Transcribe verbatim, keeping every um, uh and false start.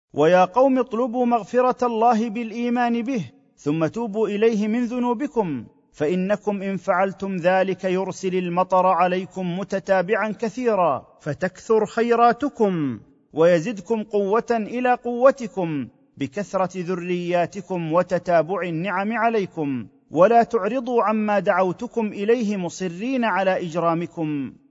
ويا قوم اطلبوا مغفره الله بالايمان به ثم توبوا اليه من ذنوبكم، فانكم ان فعلتم ذلك يرسل المطر عليكم متتابعا كثيرا فتكثر خيراتكم ويزدكم قوه الى قوتكم بكثره ذرياتكم وتتابع النعم عليكم، ولا تعرضوا عما دعوتكم اليه مصرين على اجرامكم.